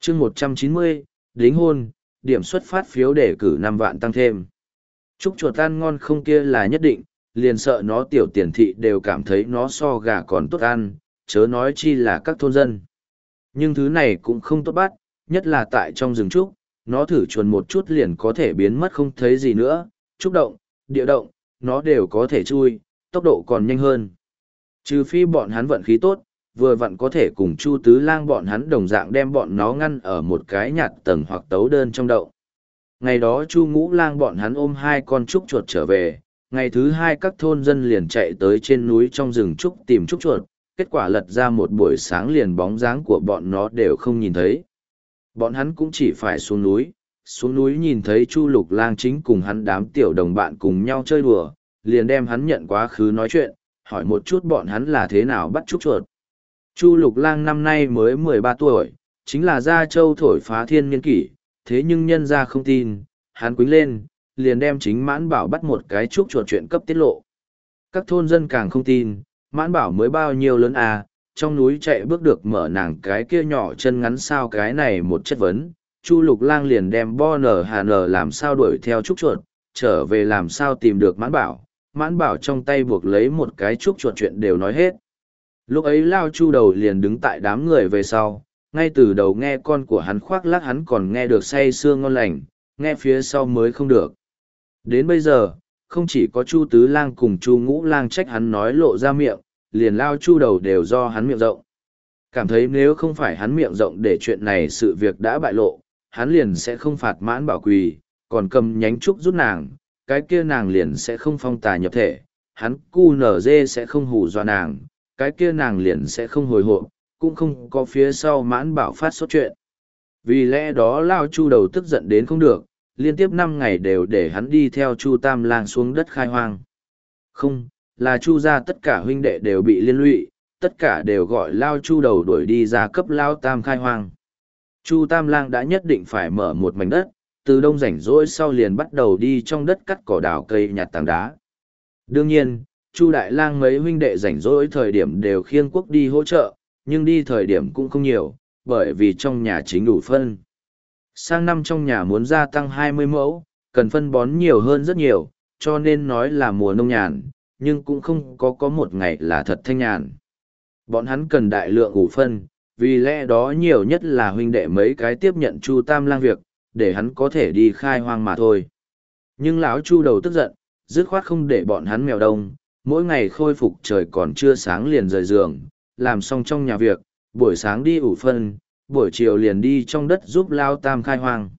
chương 190, đính hôn, điểm xuất phát phiếu đề cử 5 vạn tăng thêm. Chúc chuột ăn ngon không kia là nhất định, liền sợ nó tiểu tiền thị đều cảm thấy nó so gà còn tốt ăn, chớ nói chi là các thôn dân. Nhưng thứ này cũng không tốt bắt, nhất là tại trong rừng trúc, nó thử chuồn một chút liền có thể biến mất không thấy gì nữa, trúc động, địa động, nó đều có thể chui, tốc độ còn nhanh hơn. Trừ phi bọn hắn vận khí tốt, vừa vặn có thể cùng Chu Tứ Lang bọn hắn đồng dạng đem bọn nó ngăn ở một cái nhạt tầng hoặc tấu đơn trong đậu. Ngày đó Chu Ngũ Lang bọn hắn ôm 2 con trúc chuột trở về, ngày thứ 2 các thôn dân liền chạy tới trên núi trong rừng trúc tìm trúc chuột, kết quả lật ra một buổi sáng liền bóng dáng của bọn nó đều không nhìn thấy. Bọn hắn cũng chỉ phải xuống núi nhìn thấy Chu Lục Lang chính cùng hắn đám tiểu đồng bạn cùng nhau chơi đùa, liền đem hắn nhận quá khứ nói chuyện, hỏi một chút bọn hắn là thế nào bắt trúc chuột. Chu Lục Lang năm nay mới 13 tuổi, chính là gia châu thổi phá thiên niên kỷ, thế nhưng nhân gia không tin, hắn quýnh lên, liền đem chính Mãn Bảo bắt một cái trúc chuột chuyện cấp tiết lộ. Các thôn dân càng không tin, Mãn Bảo mới bao nhiêu lớn à, trong núi chạy bước được mở nàng cái kia nhỏ chân ngắn sao cái này một chất vấn. Chu Lục Lang liền đem bo nở hà nở làm sao đuổi theo trúc chuột, trở về làm sao tìm được Mãn Bảo. Mãn Bảo trong tay buộc lấy một cái trúc chuột chuyện đều nói hết. Lúc ấy Lao Chu đầu liền đứng tại đám người về sau, ngay từ đầu nghe con của hắn khoác lác hắn còn nghe được say sưa ngon lành, nghe phía sau mới không được. Đến bây giờ, không chỉ có Chu Tứ Lang cùng Chu Ngũ Lang trách hắn nói lộ ra miệng, liền Lao Chu đầu đều do hắn miệng rộng. Cảm thấy nếu không phải hắn miệng rộng để chuyện này sự việc đã bại lộ, hắn liền sẽ không phạt Mãn Bảo quỳ, còn cầm nhánh trúc rút nàng, cái kia nàng liền sẽ không phong tà nhập thể, hắn cu nở dê sẽ không hù dọa nàng, cái kia nàng liền sẽ không hồi hộp, cũng không có phía sau Mãn Bảo phát sốt chuyện. Vì lẽ đó Lao Chu đầu tức giận đến không được, liên tiếp 5 ngày đều để hắn đi theo Chu Tam Lang xuống đất khai hoang. Không, là Chu gia tất cả huynh đệ đều bị liên lụy, tất cả đều gọi Lao Chu đầu đuổi đi ra cấp Lao Tam khai hoang. Chu Tam Lang đã nhất định phải mở một mảnh đất, từ đông rảnh rỗi sau liền bắt đầu đi trong đất cắt cỏ đào cây nhặt tảng đá. Đương nhiên, Chu Đại Lang mấy huynh đệ rảnh rỗi thời điểm đều khiêng cuốc đi hỗ trợ, nhưng đi thời điểm cũng không nhiều, bởi vì trong nhà chính đủ phân. Sang năm trong nhà muốn gia tăng 20 mẫu, cần phân bón nhiều hơn rất nhiều, cho nên nói là mùa nông nhàn, nhưng cũng không có một ngày là thật thanh nhàn. Bọn hắn cần đại lượng ủ phân, vì lẽ đó nhiều nhất là huynh đệ mấy cái tiếp nhận Chu Tam Lang việc, để hắn có thể đi khai hoang mà thôi. Nhưng lão Chu đầu tức giận, dứt khoát không để bọn hắn mèo đông, mỗi ngày khôi phục trời còn chưa sáng liền rời giường, làm xong trong nhà việc, buổi sáng đi ủ phân, buổi chiều liền đi trong đất giúp Lao Tam khai hoang.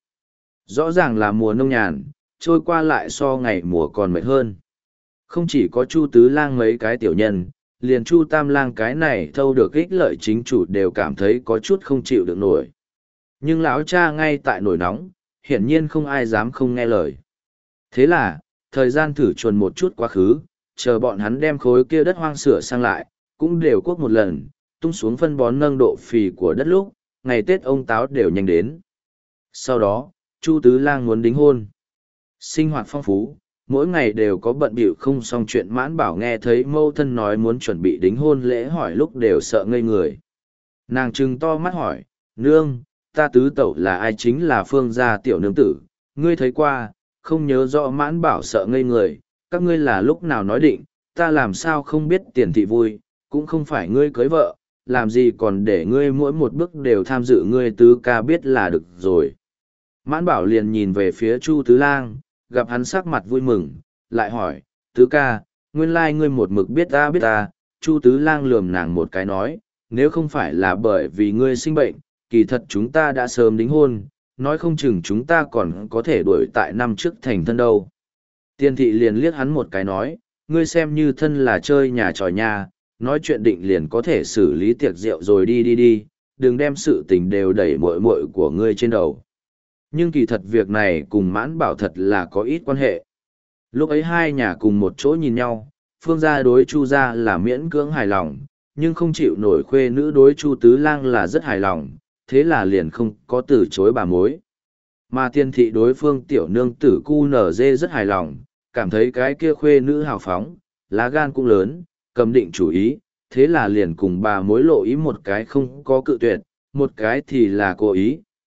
Rõ ràng là mùa nông nhàn, trôi qua lại so ngày mùa còn mệt hơn. Không chỉ có Chu Tứ Lang mấy cái tiểu nhân, liền Chu Tam Lang cái này thâu được ích lợi chính chủ đều cảm thấy có chút không chịu được nổi. Nhưng lão cha ngay tại nổi nóng, hiển nhiên không ai dám không nghe lời. Thế là, thời gian thử chuồn một chút quá khứ, chờ bọn hắn đem khối kia đất hoang sửa sang lại, cũng đều cuốc một lần, tung xuống phân bón nâng độ phì của đất lúc, ngày Tết ông Táo đều nhanh đến. Sau đó, Chu Tứ Lang muốn đính hôn. Sinh hoạt phong phú, mỗi ngày đều có bận bịu không xong chuyện. Mãn Bảo nghe thấy mâu thân nói muốn chuẩn bị đính hôn lễ hỏi lúc đều sợ ngây người. Nàng trừng to mắt hỏi, nương, ta tứ tẩu là ai? Chính là Phương gia tiểu nương tử, ngươi thấy qua, không nhớ rõ. Mãn Bảo sợ ngây người, các ngươi là lúc nào nói định, ta làm sao không biết tiền thị vui, cũng không phải ngươi cưới vợ, làm gì còn để ngươi mỗi một bước đều tham dự, ngươi tứ ca biết là được rồi. Mãn Bảo liền nhìn về phía Chu Tứ Lang, gặp hắn sắc mặt vui mừng, lại hỏi, tứ ca, nguyên lai ngươi một mực biết ta. Chu Tứ Lang lườm nàng một cái nói, nếu không phải là bởi vì ngươi sinh bệnh, kỳ thật chúng ta đã sớm đính hôn, nói không chừng chúng ta còn có thể đuổi tại năm trước thành thân đâu. Tiên thị liền liếc hắn một cái nói, ngươi xem như thân là chơi nhà tròi nhà, nói chuyện định liền có thể xử lý tiệc rượu rồi đi, đừng đem sự tình đều đẩy muội muội của ngươi trên đầu. Nhưng kỳ thật việc này cùng Mãn Bảo thật là có ít quan hệ. Lúc ấy hai nhà cùng một chỗ nhìn nhau, Phương gia đối Chu gia là miễn cưỡng hài lòng, nhưng không chịu nổi khuê nữ đối Chu Tứ Lang là rất hài lòng, thế là liền không có từ chối bà mối. Mà Tiên thị đối Phương tiểu nương tử cu nở dê rất hài lòng, cảm thấy cái kia khuê nữ hào phóng, lá gan cũng lớn, cầm định chủ ý, thế là liền cùng bà mối lộ ý, một cái không có cự tuyệt, một cái thì là cố ý,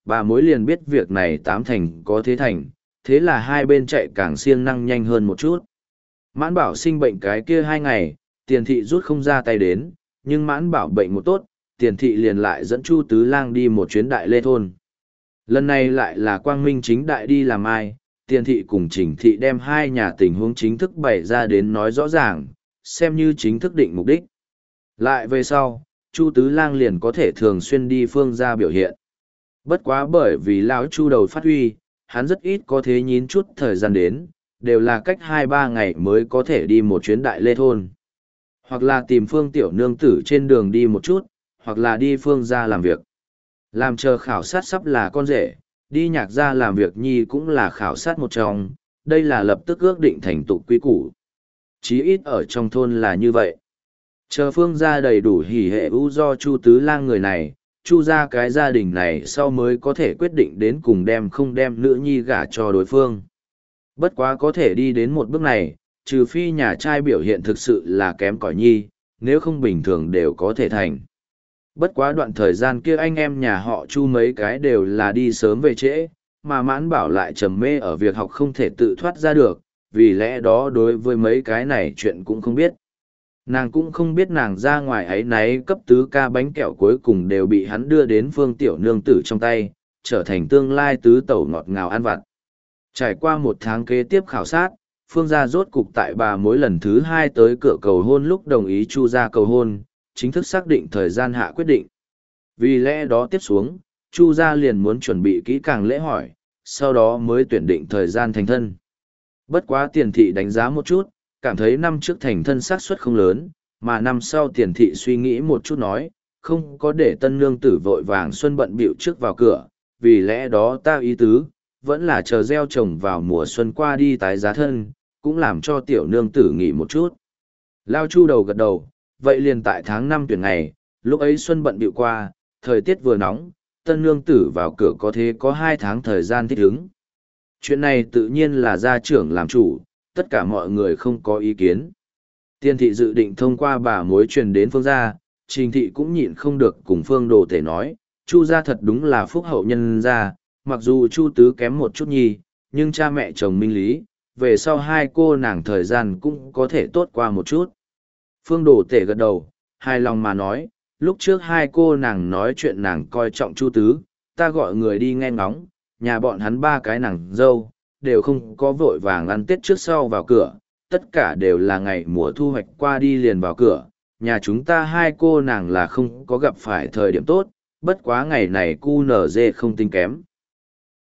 bà mối liền biết việc này tám thành có thế thành, thế là hai bên chạy càng siêng năng nhanh hơn một chút. Mãn bảo sinh bệnh cái kia 2 ngày, tiền thị rút không ra tay đến, nhưng mãn bảo bệnh một tốt, tiền thị liền lại dẫn Chu Tứ Lang đi một chuyến Đại Lê Thôn. Lần này lại là quang minh chính đại đi làm ai, tiền thị cùng Trình thị đem hai nhà tình huống chính thức bày ra đến nói rõ ràng, xem như chính thức định mục đích. Lại về sau, Chu Tứ Lang liền có thể thường xuyên đi phương ra biểu hiện. Bất quá bởi vì lão Chu đầu phát huy, hắn rất ít có thế nhín chút thời gian đến, đều là cách 2-3 ngày mới có thể đi một chuyến Đại Lê Thôn. Hoặc là tìm Phương tiểu nương tử trên đường đi một chút, hoặc là đi Phương ra làm việc. Làm chờ khảo sát sắp là con rể, đi nhạc ra làm việc nhi cũng là khảo sát một trong, đây là lập tức ước định thành tục quy củ. Chí ít ở trong thôn là như vậy. Chờ Phương ra đầy đủ hỉ hệ ưu do Chu Tứ Lang người này, Chu ra cái gia đình này sau mới có thể quyết định đến cùng đem không đem nữ nhi gả cho đối phương. Bất quá có thể đi đến một bước này, trừ phi nhà trai biểu hiện thực sự là kém cỏi nhi, nếu không bình thường đều có thể thành. Bất quá đoạn thời gian kia anh em nhà họ Chu mấy cái đều là đi sớm về trễ, mà Mãn Bảo lại trầm mê ở việc học không thể tự thoát ra được, vì lẽ đó đối với mấy cái này chuyện cũng không biết. Nàng cũng không biết nàng ra ngoài ấy náy cấp tứ ca bánh kẹo cuối cùng đều bị hắn đưa đến Phương tiểu nương tử trong tay, trở thành tương lai tứ tẩu ngọt ngào ăn vặt. Trải qua 1 tháng kế tiếp khảo sát, Phương gia rốt cục tại bà mối lần thứ 2 tới cửa cầu hôn lúc đồng ý Chu gia cầu hôn, chính thức xác định thời gian hạ quyết định. Vì lẽ đó tiếp xuống, Chu gia liền muốn chuẩn bị kỹ càng lễ hỏi, sau đó mới tuyển định thời gian thành thân. Bất quá tiền thị đánh giá một chút, cảm thấy năm trước thành thân xác suất không lớn, mà năm sau tiền thị suy nghĩ một chút nói, không có để tân nương tử vội vàng xuân bận bịu trước vào cửa, vì lẽ đó ta ý tứ, vẫn là chờ gieo trồng vào mùa xuân qua đi tái giá thân, cũng làm cho tiểu nương tử nghỉ một chút. Lao Chu đầu gật đầu, vậy liền tại tháng 5 tuyển ngày, lúc ấy xuân bận bịu qua, thời tiết vừa nóng, tân nương tử vào cửa có thế có 2 tháng thời gian thích ứng. Chuyện này tự nhiên là gia trưởng làm chủ, tất cả mọi người không có ý kiến. Tiên thị dự định thông qua bà mối truyền đến Phương gia, Trình thị cũng nhịn không được cùng Phương Đồ Tể nói, Chu gia thật đúng là phúc hậu nhân gia, mặc dù Chu Tứ kém một chút nhi, nhưng cha mẹ chồng minh lý, về sau hai cô nàng thời gian cũng có thể tốt qua một chút. Phương Đồ Tể gật đầu, hài lòng mà nói, lúc trước hai cô nàng nói chuyện nàng coi trọng Chu Tứ, ta gọi người đi nghe ngóng, nhà bọn hắn 3 cái nàng dâu, đều không có vội vàng ăn Tết trước sau vào cửa, tất cả đều là ngày mùa thu hoạch qua đi liền vào cửa, nhà chúng ta hai cô nàng là không có gặp phải thời điểm tốt, bất quá ngày này cu nở dê không tính kém.